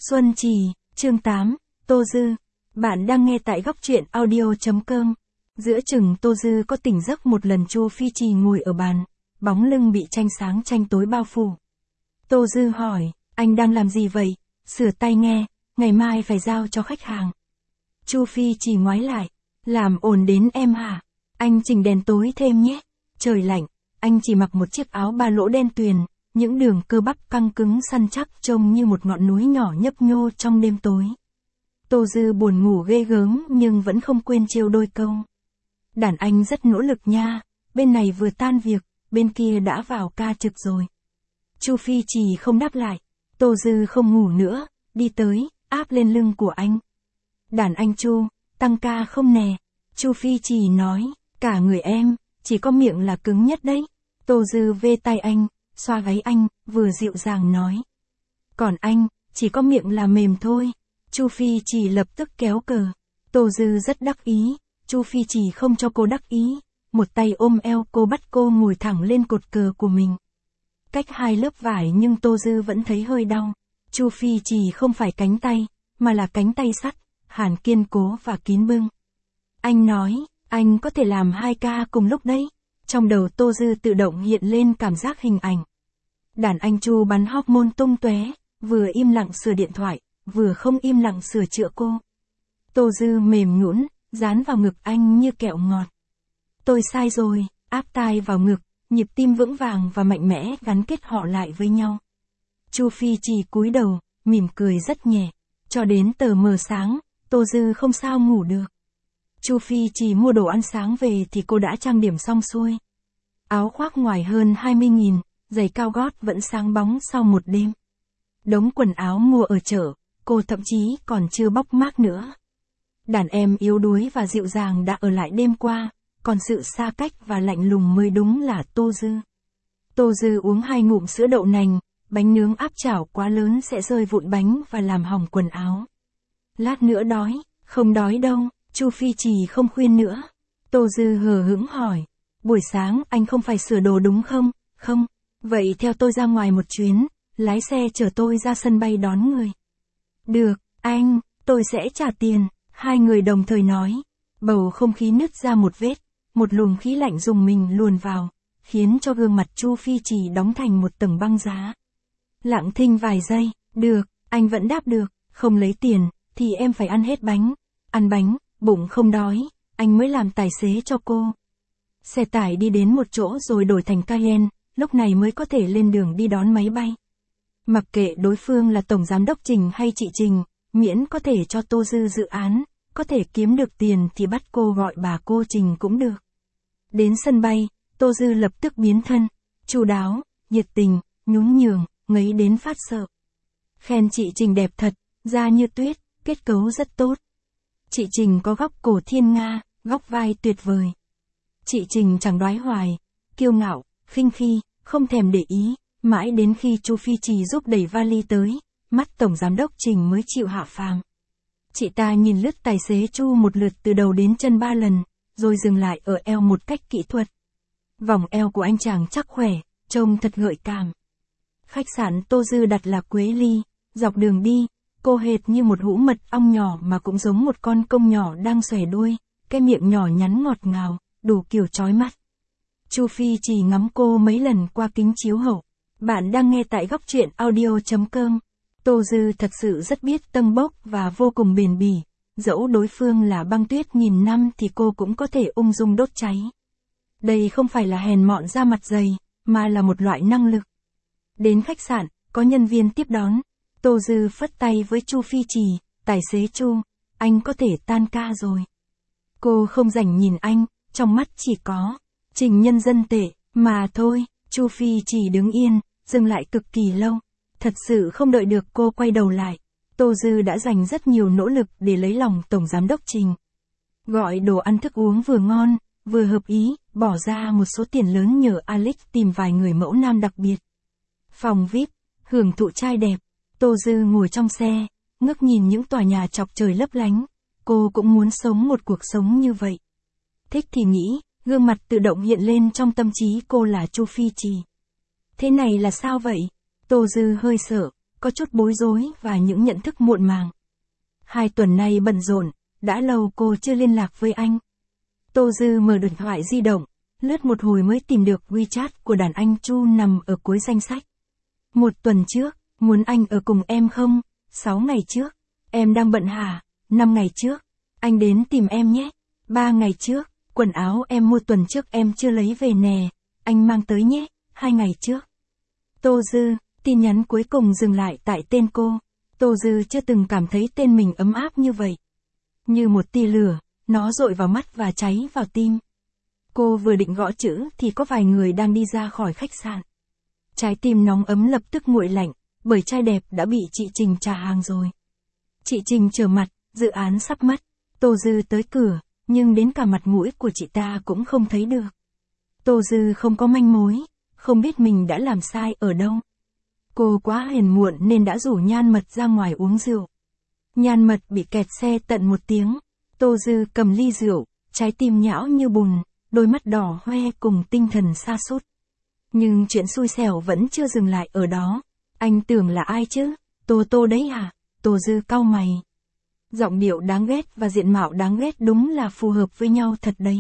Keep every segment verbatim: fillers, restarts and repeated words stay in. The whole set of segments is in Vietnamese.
Xuân Trì, chương tám, Tô Dư. Bạn đang nghe tại góc truyện audio chấm com. Giữa chừng Tô Dư có tỉnh giấc một lần, Chu Phi Trì ngồi ở bàn, bóng lưng bị tranh sáng tranh tối bao phủ. Tô Dư hỏi, anh đang làm gì vậy? Sửa tai nghe, ngày mai phải giao cho khách hàng. Chu Phi Trì ngoái lại, làm ồn đến em hả? Anh chỉnh đèn tối thêm nhé. Trời lạnh, anh chỉ mặc một chiếc áo ba lỗ đen tuyền, những đường cơ bắp căng cứng săn chắc trông như một ngọn núi nhỏ nhấp nhô trong đêm tối. Tô Dư buồn ngủ ghê gớm nhưng vẫn không quên trêu đôi câu. Đàn anh rất nỗ lực nha, bên này vừa tan việc, bên kia đã vào ca trực rồi. Chu Phi Trì không đáp lại, Tô Dư không ngủ nữa, đi tới, áp lên lưng của anh. Đàn anh Chu, tăng ca không nè? Chu Phi Trì nói, cả người em, chỉ có miệng là cứng nhất đấy. Tô Dư vê tay anh, xoa gáy anh, vừa dịu dàng nói. Còn anh, chỉ có miệng là mềm thôi. Chu Phi Trì lập tức kéo cờ. Tô Dư rất đắc ý, Chu Phi Trì không cho cô đắc ý, một tay ôm eo cô bắt cô ngồi thẳng lên cột cờ của mình. Cách hai lớp vải nhưng Tô Dư vẫn thấy hơi đau. Chu Phi Trì không phải cánh tay, mà là cánh tay sắt, hẳn kiên cố và kín bưng. Anh nói, anh có thể làm hai ca cùng lúc đấy. Trong đầu Tô Dư tự động hiện lên cảm giác hình ảnh. Đàn anh Chu bắn hormone tung tóe, vừa im lặng sửa điện thoại, vừa không im lặng sửa chữa cô. Tô Dư mềm nhũn, dán vào ngực anh như kẹo ngọt. Tôi sai rồi, áp tai vào ngực, nhịp tim vững vàng và mạnh mẽ gắn kết họ lại với nhau. Chu Phi Trì cúi đầu, mỉm cười rất nhẹ. Cho đến tờ mờ sáng, Tô Dư không sao ngủ được. Chu Phi Trì mua đồ ăn sáng về thì cô đã trang điểm xong xuôi. Áo khoác ngoài hơn hai mươi nghìn, giày cao gót vẫn sáng bóng sau một đêm. Đống quần áo mua ở chợ, cô thậm chí còn chưa bóc mác nữa. Đàn em yếu đuối và dịu dàng đã ở lại đêm qua, còn sự xa cách và lạnh lùng mới đúng là Tô Dư. Tô Dư uống hai ngụm sữa đậu nành, bánh nướng áp chảo quá lớn sẽ rơi vụn bánh và làm hỏng quần áo. Lát nữa đói, không đói đâu, Chu Phi Trì không khuyên nữa. Tô Dư hờ hững hỏi, buổi sáng anh không phải sửa đồ đúng không? Không, vậy theo tôi ra ngoài một chuyến, lái xe chở tôi ra sân bay đón người. Được, anh, tôi sẽ trả tiền, hai người đồng thời nói. Bầu không khí nứt ra một vết, một luồng khí lạnh dùng mình luồn vào, khiến cho gương mặt Chu Phi Trì đóng thành một tầng băng giá. Lặng thinh vài giây, được, anh vẫn đáp được, không lấy tiền, thì em phải ăn hết bánh. Ăn bánh, bụng không đói, anh mới làm tài xế cho cô. Xe tải đi đến một chỗ rồi đổi thành Cayenne, lúc này mới có thể lên đường đi đón máy bay. Mặc kệ đối phương là Tổng Giám đốc Trình hay chị Trình, miễn có thể cho Tô Dư dự án, có thể kiếm được tiền thì bắt cô gọi bà cô Trình cũng được. Đến sân bay, Tô Dư lập tức biến thân, chu đáo, nhiệt tình, nhún nhường, ngấy đến phát sợ. Khen chị Trình đẹp thật, da như tuyết, kết cấu rất tốt. Chị Trình có góc cổ thiên nga, góc vai tuyệt vời. Chị Trình chẳng đoái hoài, kiêu ngạo, khinh khi, không thèm để ý, mãi đến khi Chu Phi Trì giúp đẩy vali tới, mắt Tổng Giám đốc Trình mới chịu hạ phàm. Chị ta nhìn lướt tài xế Chu một lượt từ đầu đến chân ba lần, rồi dừng lại ở eo một cách kỹ thuật. Vòng eo của anh chàng chắc khỏe, trông thật gợi cảm. Khách sạn Tô Dư đặt là Quế Ly, dọc đường đi, cô hệt như một hũ mật ong nhỏ mà cũng giống một con công nhỏ đang xòe đuôi, cái miệng nhỏ nhắn ngọt ngào, đủ kiểu chói mắt. Chu Phi Trì ngắm cô mấy lần qua kính chiếu hậu. Bạn đang nghe tại góc truyện audio chấm com. Tô Dư thật sự rất biết tâng bốc và vô cùng bền bỉ, dẫu đối phương là băng tuyết nghìn năm thì cô cũng có thể ung dung đốt cháy. Đây không phải là hèn mọn da mặt dày, mà là một loại năng lực. Đến khách sạn, có nhân viên tiếp đón. Tô Dư phất tay với Chu Phi Trì, tài xế Chu, anh có thể tan ca rồi. Cô không rảnh nhìn anh, trong mắt chỉ có Trình nhân dân tệ, mà thôi. Chu Phi Trì đứng yên, dừng lại cực kỳ lâu. Thật sự không đợi được cô quay đầu lại. Tô Dư đã dành rất nhiều nỗ lực để lấy lòng Tổng Giám đốc Trình. Gọi đồ ăn thức uống vừa ngon, vừa hợp ý, bỏ ra một số tiền lớn nhờ Alex tìm vài người mẫu nam đặc biệt. Phòng vi ai pi, hưởng thụ trai đẹp. Tô Dư ngồi trong xe, ngước nhìn những tòa nhà chọc trời lấp lánh. Cô cũng muốn sống một cuộc sống như vậy. Thích thì nghĩ, gương mặt tự động hiện lên trong tâm trí cô là Chu Phi Trì. Thế này là sao vậy? Tô Dư hơi sợ, có chút bối rối và những nhận thức muộn màng. Hai tuần nay bận rộn, đã lâu cô chưa liên lạc với anh. Tô Dư mở điện thoại di động, lướt một hồi mới tìm được WeChat của đàn anh Chu nằm ở cuối danh sách. Một tuần trước, muốn anh ở cùng em không? Sáu ngày trước, em đang bận hả? Năm ngày trước, anh đến tìm em nhé. Ba ngày trước, quần áo em mua tuần trước em chưa lấy về nè, anh mang tới nhé. Hai ngày trước. Tô Dư, tin nhắn cuối cùng dừng lại tại tên cô. Tô Dư chưa từng cảm thấy tên mình ấm áp như vậy. Như một tia lửa, nó dội vào mắt và cháy vào tim. Cô vừa định gõ chữ thì có vài người đang đi ra khỏi khách sạn. Trái tim nóng ấm lập tức nguội lạnh, bởi trai đẹp đã bị chị Trình trả hàng rồi. Chị Trình trở mặt, dự án sắp mất. Tô Dư tới cửa, nhưng đến cả mặt mũi của chị ta cũng không thấy được. Tô Dư không có manh mối, không biết mình đã làm sai ở đâu. Cô quá hiền muộn nên đã rủ Nhan Mật ra ngoài uống rượu. Nhan Mật bị kẹt xe tận một tiếng. Tô Dư cầm ly rượu, trái tim nhão như bùn, đôi mắt đỏ hoe cùng tinh thần sa sút. Nhưng chuyện xui xẻo vẫn chưa dừng lại ở đó. Anh tưởng là ai chứ? Tô Tô đấy à? Tô Dư cau mày. Giọng điệu đáng ghét và diện mạo đáng ghét đúng là phù hợp với nhau thật đấy.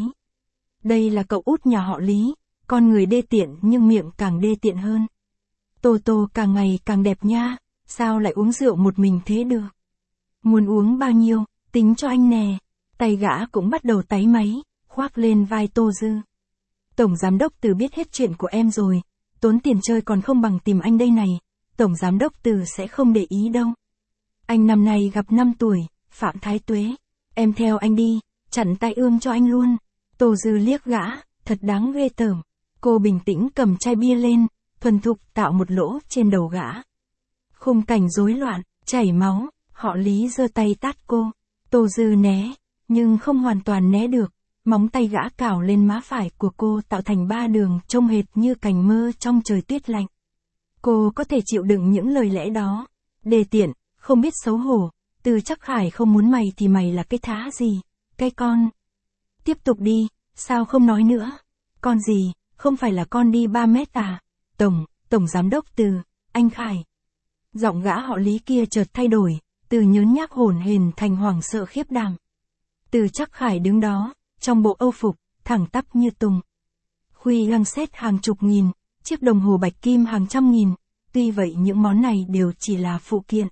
Đây là cậu út nhà họ Lý, con người đê tiện nhưng miệng càng đê tiện hơn. Tô Tô càng ngày càng đẹp nha, sao lại uống rượu một mình thế được? Muốn uống bao nhiêu, tính cho anh nè. Tay gã cũng bắt đầu táy máy, khoác lên vai Tô Dư. Tổng giám đốc Từ biết hết chuyện của em rồi, tốn tiền chơi còn không bằng tìm anh đây này, tổng giám đốc Từ sẽ không để ý đâu. Anh năm nay gặp năm tuổi, Phạm Thái Tuế, em theo anh đi, chặn tai ương cho anh luôn. Tô Dư liếc gã, thật đáng ghê tởm. Cô bình tĩnh cầm chai bia lên, thuần thục tạo một lỗ trên đầu gã. Khung cảnh rối loạn, chảy máu, họ Lý giơ tay tát cô. Tô Dư né, nhưng không hoàn toàn né được. Móng tay gã cào lên má phải của cô tạo thành ba đường trông hệt như cành mơ trong trời tuyết lạnh. Cô có thể chịu đựng những lời lẽ đó. Đê tiện, không biết xấu hổ, Từ Chắc Khải không muốn mày thì mày là cái thá gì, cái con. Tiếp tục đi, sao không nói nữa? Con gì, không phải là con đi ba mét à? Tổng, tổng giám đốc Từ, anh Khải. Giọng gã họ Lý kia chợt thay đổi, từ nhớn nhác hổn hển thành hoảng sợ khiếp đảm. Từ Chắc Khải đứng đó, trong bộ âu phục, thẳng tắp như tùng. Khuy găng xét hàng chục nghìn, chiếc đồng hồ bạch kim hàng trăm nghìn, tuy vậy những món này đều chỉ là phụ kiện.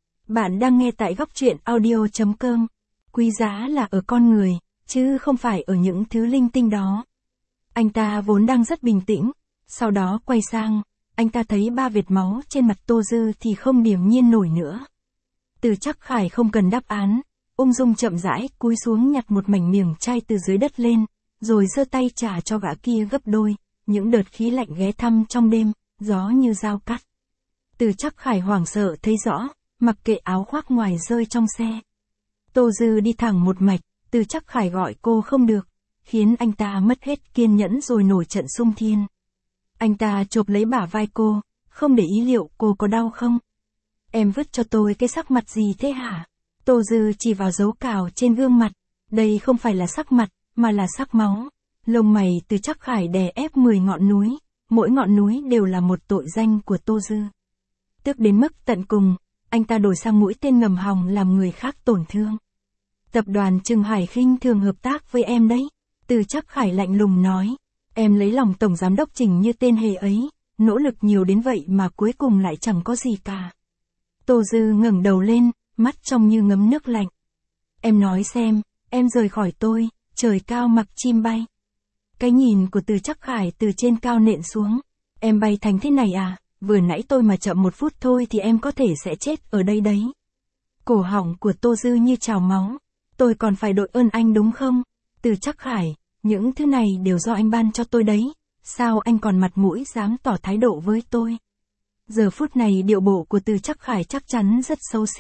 Bạn đang nghe tại góc truyện audio chấm com. Quý giá là ở con người, chứ không phải ở những thứ linh tinh đó. Anh ta vốn đang rất bình tĩnh, sau đó quay sang, anh ta thấy ba vệt máu trên mặt Tô Dư thì không điềm nhiên nổi nữa. Từ Chắc Khải không cần đáp án, ung dung chậm rãi cúi xuống nhặt một mảnh miếng chai từ dưới đất lên, rồi giơ tay trả cho gã kia gấp đôi, những đợt khí lạnh ghé thăm trong đêm, gió như dao cắt. Từ Chắc Khải hoảng sợ thấy rõ, mặc kệ áo khoác ngoài rơi trong xe. Tô Dư đi thẳng một mạch, Từ Chắc Khải gọi cô không được, khiến anh ta mất hết kiên nhẫn rồi nổi trận xung thiên. Anh ta chộp lấy bả vai cô, không để ý liệu cô có đau không. Em vứt cho tôi cái sắc mặt gì thế hả? Tô Dư chỉ vào dấu cào trên gương mặt, đây không phải là sắc mặt, mà là sắc máu. Lông mày Từ Chắc Khải đè ép mười ngọn núi, mỗi ngọn núi đều là một tội danh của Tô Dư. Tức đến mức tận cùng, anh ta đổi sang mũi tên ngầm hòng làm người khác tổn thương. Tập đoàn Trừng Hải khinh thường hợp tác với em đấy. Từ Chắc Khải lạnh lùng nói, em lấy lòng tổng giám đốc Trình như tên hề ấy, nỗ lực nhiều đến vậy mà cuối cùng lại chẳng có gì cả. Tô Dư ngẩng đầu lên, mắt trông như ngấm nước lạnh. Em nói xem, em rời khỏi tôi, trời cao mặc chim bay. Cái nhìn của Từ Chắc Khải từ trên cao nện xuống. Em bay thành thế này à, vừa nãy tôi mà chậm một phút thôi thì em có thể sẽ chết ở đây đấy. Cổ họng của Tô Dư như trào máu. Tôi còn phải đội ơn anh đúng không? Từ Chắc Khải, những thứ này đều do anh ban cho tôi đấy. Sao anh còn mặt mũi dám tỏ thái độ với tôi? Giờ phút này điệu bộ của Từ Chắc Khải chắc chắn rất xấu xí.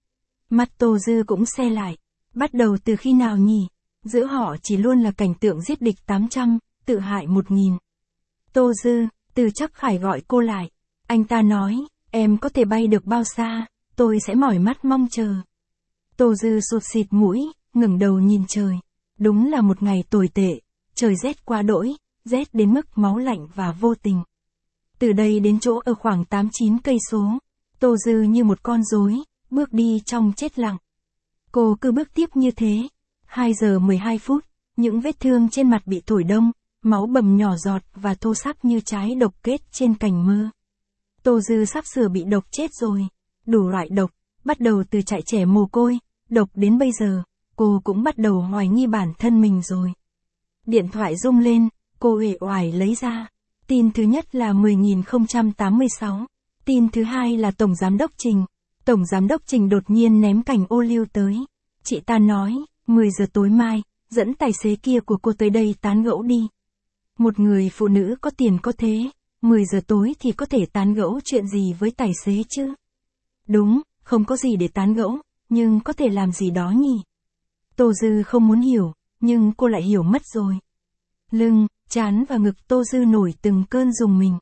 Mắt Tô Dư cũng se lại. Bắt đầu từ khi nào nhỉ? Giữa họ chỉ luôn là cảnh tượng giết địch tám trăm, tự hại một nghìn. Tô Dư, Từ Chắc Khải gọi cô lại. Anh ta nói, em có thể bay được bao xa, tôi sẽ mỏi mắt mong chờ. Tô Dư sụt xịt mũi, ngẩng đầu nhìn trời. Đúng là một ngày tồi tệ, trời rét quá đỗi, rét đến mức máu lạnh và vô tình. Từ đây đến chỗ ở khoảng tám chín cây số, Tô Dư như một con rối, bước đi trong chết lặng. Cô cứ bước tiếp như thế. hai giờ mười hai phút, những vết thương trên mặt bị thổi đông, máu bầm nhỏ giọt và thô ráp như trái độc kết trên cành mơ. Tô Dư sắp sửa bị độc chết rồi. Đủ loại độc, bắt đầu từ trại trẻ mồ côi, độc đến bây giờ, cô cũng bắt đầu hoài nghi bản thân mình rồi. Điện thoại rung lên, cô uể oải lấy ra. Tin thứ nhất là mười nghìn không trăm tám mươi sáu. Tin thứ hai là Tổng Giám đốc Trình. Tổng Giám đốc Trình đột nhiên ném cành ô liu tới. Chị ta nói, mười giờ tối mai, dẫn tài xế kia của cô tới đây tán gẫu đi. Một người phụ nữ có tiền có thế, mười giờ tối thì có thể tán gẫu chuyện gì với tài xế chứ? Đúng, không có gì để tán gẫu, nhưng có thể làm gì đó nhỉ? Tô Dư không muốn hiểu, nhưng cô lại hiểu mất rồi. Lưng, trán và ngực Tô Dư nổi từng cơn rùng mình.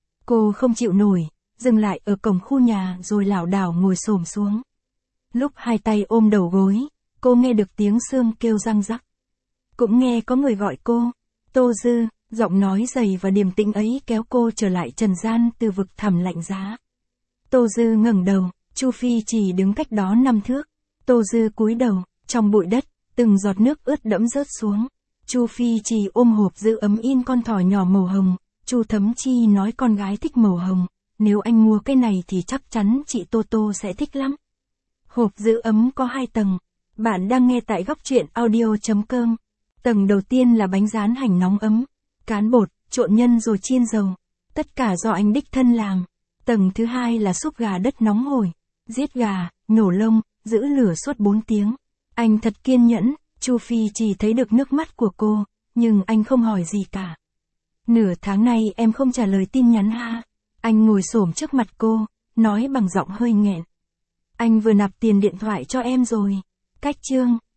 Cô không chịu nổi, dừng lại ở cổng khu nhà rồi lảo đảo ngồi xổm xuống. Lúc hai tay ôm đầu gối, cô nghe được tiếng xương kêu răng rắc. Cũng nghe có người gọi cô. Tô Dư, giọng nói dày và điềm tĩnh ấy kéo cô trở lại trần gian từ vực thẳm lạnh giá. Tô Dư ngẩng đầu, Chu Phi chỉ đứng cách đó năm thước. Tô Dư cúi đầu, trong bụi đất, từng giọt nước ướt đẫm rớt xuống. Chu Phi chỉ ôm hộp giữ ấm in con thỏ nhỏ màu hồng. Chu Thấm Chi nói con gái thích màu hồng. Nếu anh mua cái này thì chắc chắn chị Tô Tô sẽ thích lắm. Hộp giữ ấm có hai tầng. Bạn đang nghe tại góc truyện audio chấm com. Tầng đầu tiên là bánh rán hành nóng ấm, cán bột, trộn nhân rồi chiên dầu. Tất cả do anh đích thân làm. Tầng thứ hai là súp gà đất nóng hổi. Giết gà, nhổ lông, giữ lửa suốt bốn tiếng. Anh thật kiên nhẫn, Chu Phi chỉ thấy được nước mắt của cô, nhưng anh không hỏi gì cả. Nửa tháng nay em không trả lời tin nhắn ha. Anh ngồi xổm trước mặt cô, nói bằng giọng hơi nghẹn. Anh vừa nạp tiền điện thoại cho em rồi. Cách chương.